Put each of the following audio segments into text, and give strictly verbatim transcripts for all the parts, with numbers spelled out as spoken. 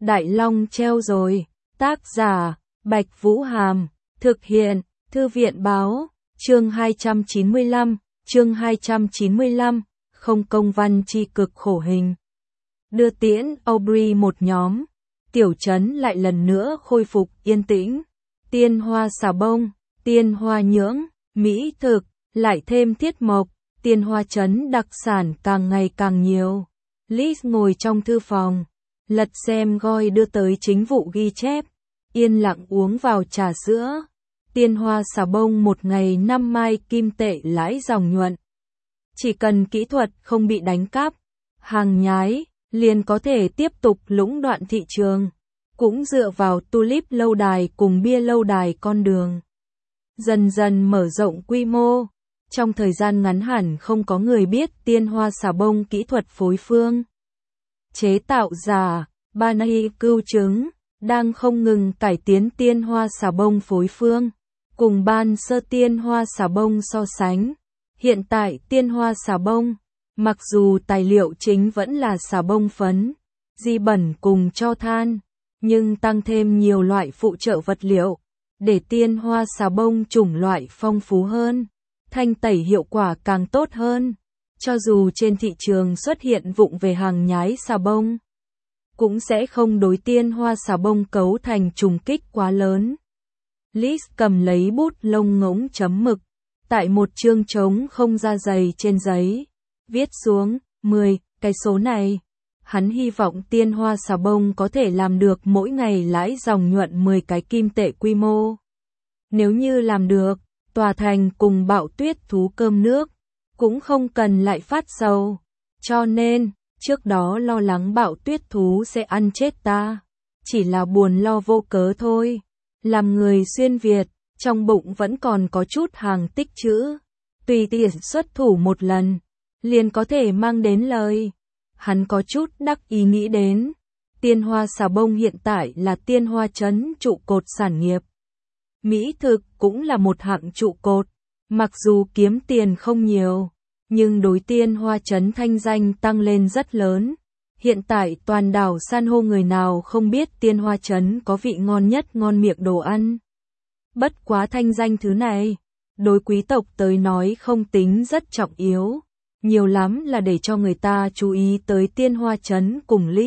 Đại Long treo rồi. Tác giả, Bạch Vũ Hàm. Thực hiện, Thư viện Báo. Chương hai trăm chín mươi lăm, chương hai trăm chín mươi lăm, không công văn chi cực khổ hình. Đưa tiễn Aubrey một nhóm, tiểu trấn lại lần nữa khôi phục yên tĩnh. Tiên hoa xà bông, tiên hoa nhưỡng, mỹ thực, lại thêm tiết mộc, tiên hoa trấn đặc sản càng ngày càng nhiều. Liz ngồi trong thư phòng, lật xem goi đưa tới chính vụ ghi chép, yên lặng uống vào trà sữa. Tiên hoa xà bông một ngày năm mai kim tệ lãi dòng nhuận. Chỉ cần kỹ thuật không bị đánh cắp, hàng nhái, liền có thể tiếp tục lũng đoạn thị trường. Cũng dựa vào tulip lâu đài cùng bia lâu đài con đường. Dần dần mở rộng quy mô. Trong thời gian ngắn hẳn không có người biết tiên hoa xà bông kỹ thuật phối phương. Chế tạo giả, Banai cưu chứng, đang không ngừng cải tiến tiên hoa xà bông phối phương. Cùng ban sơ tiên hoa xà bông so sánh. Hiện tại tiên hoa xà bông, mặc dù tài liệu chính vẫn là xà bông phấn, di bẩn cùng cho than, nhưng tăng thêm nhiều loại phụ trợ vật liệu, để tiên hoa xà bông chủng loại phong phú hơn, thanh tẩy hiệu quả càng tốt hơn. Cho dù trên thị trường xuất hiện vụng về hàng nhái xà bông, cũng sẽ không đối tiên hoa xà bông cấu thành trùng kích quá lớn. Liz cầm lấy bút lông ngỗng chấm mực, tại một chương trống không da dày trên giấy, viết xuống, mười, cái số này. Hắn hy vọng tiên hoa xà bông có thể làm được mỗi ngày lãi dòng nhuận mười cái kim tệ quy mô. Nếu như làm được, tòa thành cùng bạo tuyết thú cơm nước, cũng không cần lại phát sầu. Cho nên, trước đó lo lắng bạo tuyết thú sẽ ăn chết ta. Chỉ là buồn lo vô cớ thôi. Làm người xuyên Việt, trong bụng vẫn còn có chút hàng tích trữ. Tùy tiện xuất thủ một lần, liền có thể mang đến lời. Hắn có chút đắc ý nghĩ đến. Tiên hoa xà bông hiện tại là tiên hoa trấn trụ cột sản nghiệp. Mỹ thực cũng là một hạng trụ cột. Mặc dù kiếm tiền không nhiều, nhưng đối tiên hoa trấn thanh danh tăng lên rất lớn. Hiện tại toàn đảo san hô người nào không biết tiên hoa trấn có vị ngon nhất ngon miệng đồ ăn. Bất quá thanh danh thứ này, đối quý tộc tới nói không tính rất trọng yếu. Nhiều lắm là để cho người ta chú ý tới tiên hoa trấn cùng Liz.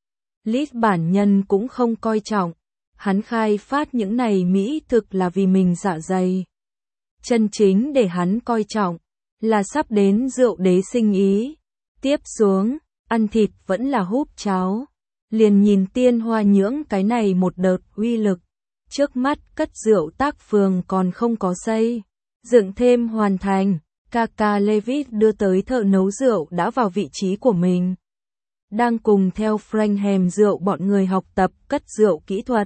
Liz bản nhân cũng không coi trọng. Hắn khai phát những này mỹ thực là vì mình dạ dày. Chân chính để hắn coi trọng, là sắp đến rượu đế sinh ý. Tiếp xuống, ăn thịt vẫn là húp cháo. Liền nhìn tiên hoa nhưỡng cái này một đợt uy lực. Trước mắt cất rượu tác phường còn không có xây. Dựng thêm hoàn thành. Kaka Levitt đưa tới thợ nấu rượu đã vào vị trí của mình. Đang cùng theo Frankham rượu bọn người học tập cất rượu kỹ thuật.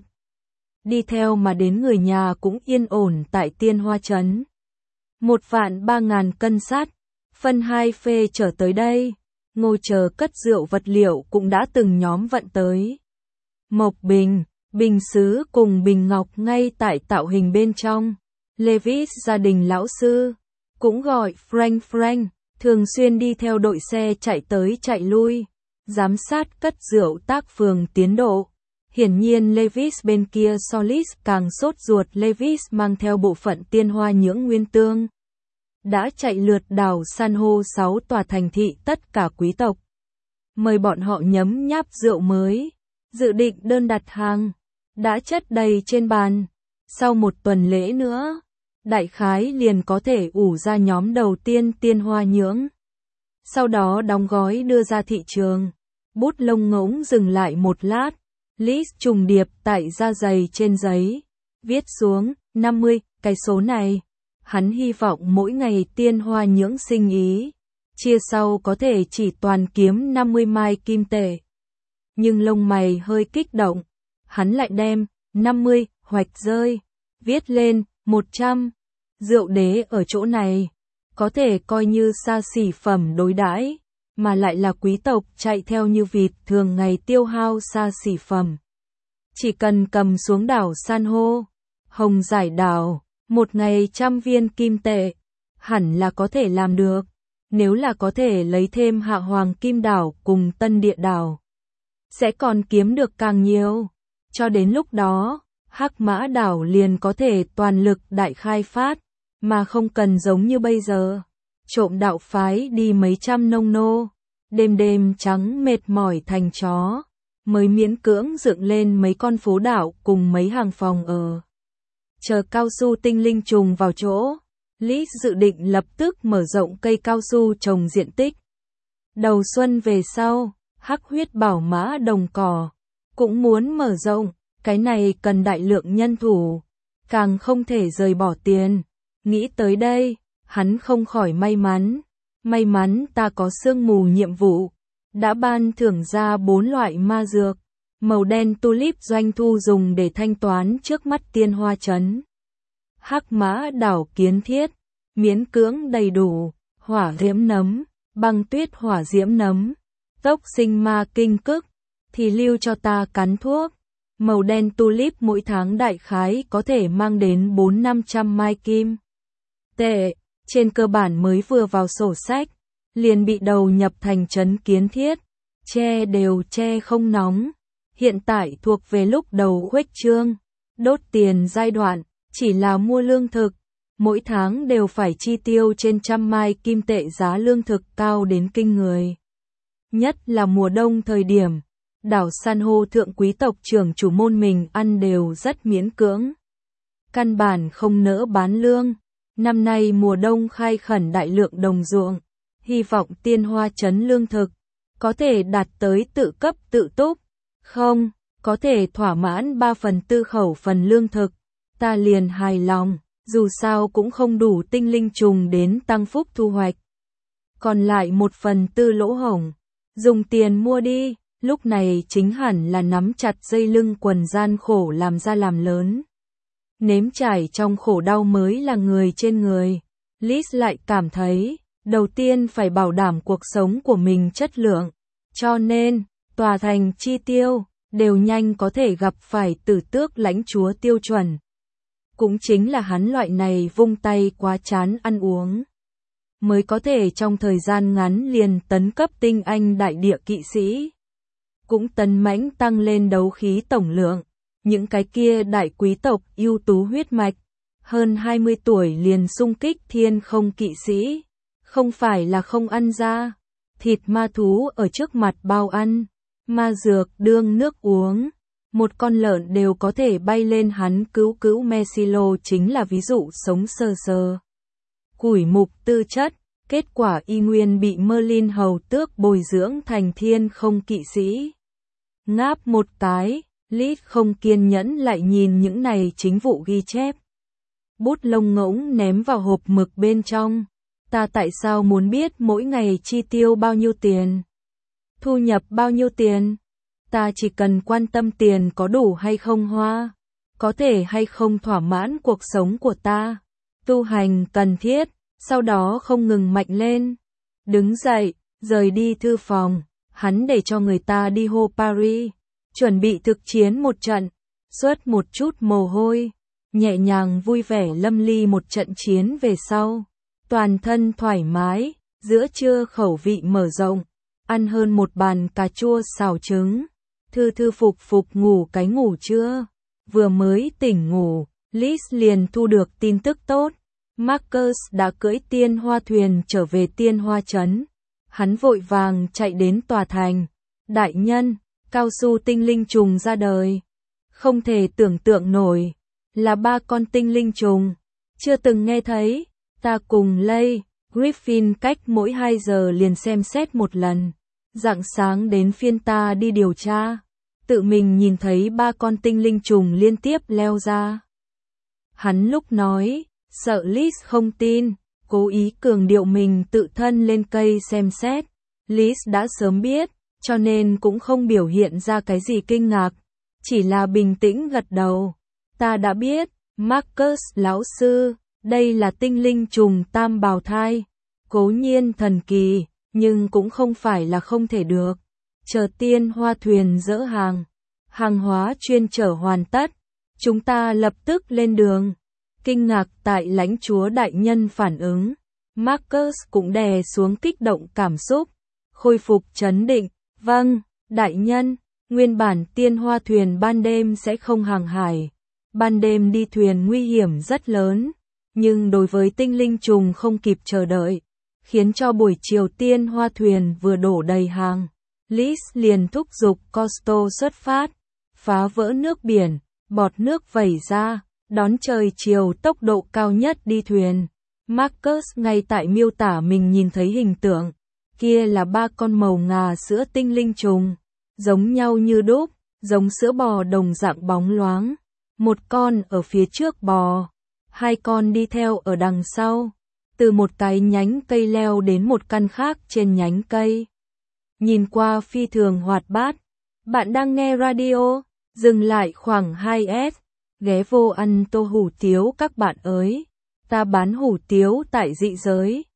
Đi theo mà đến người nhà cũng yên ổn tại tiên hoa trấn. Một vạn ba ngàn cân sắt, phân hai phê trở tới đây. Ngồi chờ cất rượu vật liệu cũng đã từng nhóm vận tới. Mộc bình, bình sứ cùng bình ngọc ngay tại tạo hình bên trong. Levitt gia đình lão sư, cũng gọi Frank Frank, thường xuyên đi theo đội xe chạy tới chạy lui, giám sát cất rượu tác phường tiến độ. Hiển nhiên Levitt bên kia Solis càng sốt ruột. Levitt mang theo bộ phận tiên hoa nhưỡng nguyên tương. Đã chạy lượt đảo san hô sáu tòa thành thị tất cả quý tộc. Mời bọn họ nhấm nháp rượu mới. Dự định đơn đặt hàng. Đã chất đầy trên bàn. Sau một tuần lễ nữa, đại khái liền có thể ủ ra nhóm đầu tiên tiên hoa nhưỡng. Sau đó đóng gói đưa ra thị trường. Bút lông ngỗng dừng lại một lát. Liz trùng điệp tại da dày trên giấy. Viết xuống, năm mươi, cái số này. Hắn hy vọng mỗi ngày tiên hoa nhưỡng sinh ý. Chia sau có thể chỉ toàn kiếm năm mươi mai kim tệ. Nhưng lông mày hơi kích động. Hắn lại đem, năm mươi, hoạch rơi. Viết lên, một trăm. Rượu đế ở chỗ này. Có thể coi như xa xỉ phẩm đối đãi. Mà lại là quý tộc chạy theo như vịt thường ngày tiêu hao xa xỉ phẩm. Chỉ cần cầm xuống đảo san hô, hồng giải đảo, một ngày trăm viên kim tệ, hẳn là có thể làm được. Nếu là có thể lấy thêm hạ hoàng kim đảo cùng tân địa đảo, sẽ còn kiếm được càng nhiều. Cho đến lúc đó, Hắc Mã đảo liền có thể toàn lực đại khai phát, mà không cần giống như bây giờ. Trộm đạo phái đi mấy trăm nông nô, đêm đêm trắng mệt mỏi thành chó, mới miễn cưỡng dựng lên mấy con phố đảo cùng mấy hàng phòng ở. Chờ cao su tinh linh trùng vào chỗ, Lý dự định lập tức mở rộng cây cao su trồng diện tích. Đầu xuân về sau, Hắc huyết bảo mã đồng cỏ cũng muốn mở rộng, cái này cần đại lượng nhân thủ, càng không thể rời bỏ tiền. Nghĩ tới đây, hắn không khỏi may mắn. May mắn ta có sương mù nhiệm vụ, đã ban thưởng ra bốn loại ma dược. Màu đen tulip doanh thu dùng để thanh toán trước mắt tiên hoa trấn. Hắc Mã đảo kiến thiết, miễn cưỡng đầy đủ, hỏa diễm nấm, băng tuyết hỏa diễm nấm, tốc sinh ma kinh cức, thì lưu cho ta cắn thuốc. Màu đen tulip mỗi tháng đại khái có thể mang đến bốn năm trăm mai kim tệ, trên cơ bản mới vừa vào sổ sách, liền bị đầu nhập thành trấn kiến thiết, che đều che không nóng. Hiện tại thuộc về lúc đầu khuếch trương, đốt tiền giai đoạn, chỉ là mua lương thực, mỗi tháng đều phải chi tiêu trên trăm mai kim tệ, giá lương thực cao đến kinh người. Nhất là mùa đông thời điểm, đảo san hô thượng quý tộc trưởng chủ môn mình ăn đều rất miễn cưỡng. Căn bản không nỡ bán lương. Năm nay mùa đông khai khẩn đại lượng đồng ruộng, hy vọng tiên hoa trấn lương thực có thể đạt tới tự cấp tự túc. Không, có thể thỏa mãn ba phần tư khẩu phần lương thực, ta liền hài lòng, dù sao cũng không đủ tinh linh trùng đến tăng phúc thu hoạch. Còn lại một phần tư lỗ hổng, dùng tiền mua đi, lúc này chính hẳn là nắm chặt dây lưng quần gian khổ làm ra làm lớn. Nếm trải trong khổ đau mới là người trên người. Liz lại cảm thấy, đầu tiên phải bảo đảm cuộc sống của mình chất lượng, cho nên, tòa thành chi tiêu, đều nhanh có thể gặp phải tử tước lãnh chúa tiêu chuẩn. Cũng chính là hắn loại này vung tay quá chán ăn uống, mới có thể trong thời gian ngắn liền tấn cấp tinh anh đại địa kỵ sĩ. Cũng tấn mãnh tăng lên đấu khí tổng lượng, những cái kia đại quý tộc ưu tú huyết mạch, hơn hai mươi tuổi liền xung kích thiên không kỵ sĩ, không phải là không ăn ra, thịt ma thú ở trước mặt bao ăn. Ma dược đương nước uống, một con lợn đều có thể bay lên, hắn cứu cứu Mesilo chính là ví dụ sống sờ sờ. Củi mục tư chất, kết quả y nguyên bị Merlin hầu tước bồi dưỡng thành thiên không kỵ sĩ. Ngáp một cái, Lít không kiên nhẫn lại nhìn những này chính vụ ghi chép. Bút lông ngỗng ném vào hộp mực bên trong. Ta tại sao muốn biết mỗi ngày chi tiêu bao nhiêu tiền? Thu nhập bao nhiêu tiền? Ta chỉ cần quan tâm tiền có đủ hay không hoa, có thể hay không thỏa mãn cuộc sống của ta. Tu hành cần thiết, sau đó không ngừng mạnh lên. Đứng dậy, rời đi thư phòng, hắn để cho người ta đi hô Paris, chuẩn bị thực chiến một trận, xuất một chút mồ hôi, nhẹ nhàng vui vẻ lâm ly một trận chiến về sau. Toàn thân thoải mái, giữa trưa khẩu vị mở rộng, ăn hơn một bàn cà chua xào trứng, thư thư phục phục ngủ cái ngủ trưa. Vừa mới tỉnh ngủ, Liz liền thu được tin tức tốt. Marcus đã cưỡi tiên hoa thuyền trở về tiên hoa trấn. Hắn vội vàng chạy đến tòa thành. Đại nhân, cao su tinh linh trùng ra đời. Không thể tưởng tượng nổi, là ba con tinh linh trùng. Chưa từng nghe thấy, ta cùng Lay, Griffin cách mỗi hai giờ liền xem xét một lần. Rạng sáng đến phiên ta đi điều tra, tự mình nhìn thấy ba con tinh linh trùng liên tiếp leo ra. Hắn lúc nói, sợ Liz không tin, cố ý cường điệu mình tự thân lên cây xem xét. Liz đã sớm biết, cho nên cũng không biểu hiện ra cái gì kinh ngạc, chỉ là bình tĩnh gật đầu. Ta đã biết, Marcus lão sư, đây là tinh linh trùng tam bào thai. Cố nhiên thần kỳ, nhưng cũng không phải là không thể được. Chờ tiên hoa thuyền dỡ hàng, hàng hóa chuyên chở hoàn tất, chúng ta lập tức lên đường. Kinh ngạc tại lãnh chúa đại nhân phản ứng, Marcus cũng đè xuống kích động cảm xúc, khôi phục trấn định. Vâng, đại nhân, Nguyên bản tiên hoa thuyền ban đêm sẽ không hàng hải. Ban đêm đi thuyền nguy hiểm rất lớn, nhưng đối với tinh linh trùng không kịp chờ đợi, khiến cho buổi chiều tiên hoa thuyền vừa đổ đầy hàng. Liz liền thúc giục Cousteau xuất phát, phá vỡ nước biển, bọt nước vẩy ra, đón trời chiều tốc độ cao nhất đi thuyền. Marcus ngay tại miêu tả mình nhìn thấy hình tượng, kia là ba con màu ngà sữa tinh linh trùng, giống nhau như đúc, giống sữa bò đồng dạng bóng loáng. Một con ở phía trước bò, hai con đi theo ở đằng sau, từ một cái nhánh cây leo đến một căn khác trên nhánh cây. Nhìn qua phi thường hoạt bát. Bạn đang nghe radio, dừng lại khoảng hai s, ghé vô ăn tô hủ tiếu các bạn ơi. Ta bán hủ tiếu tại dị giới.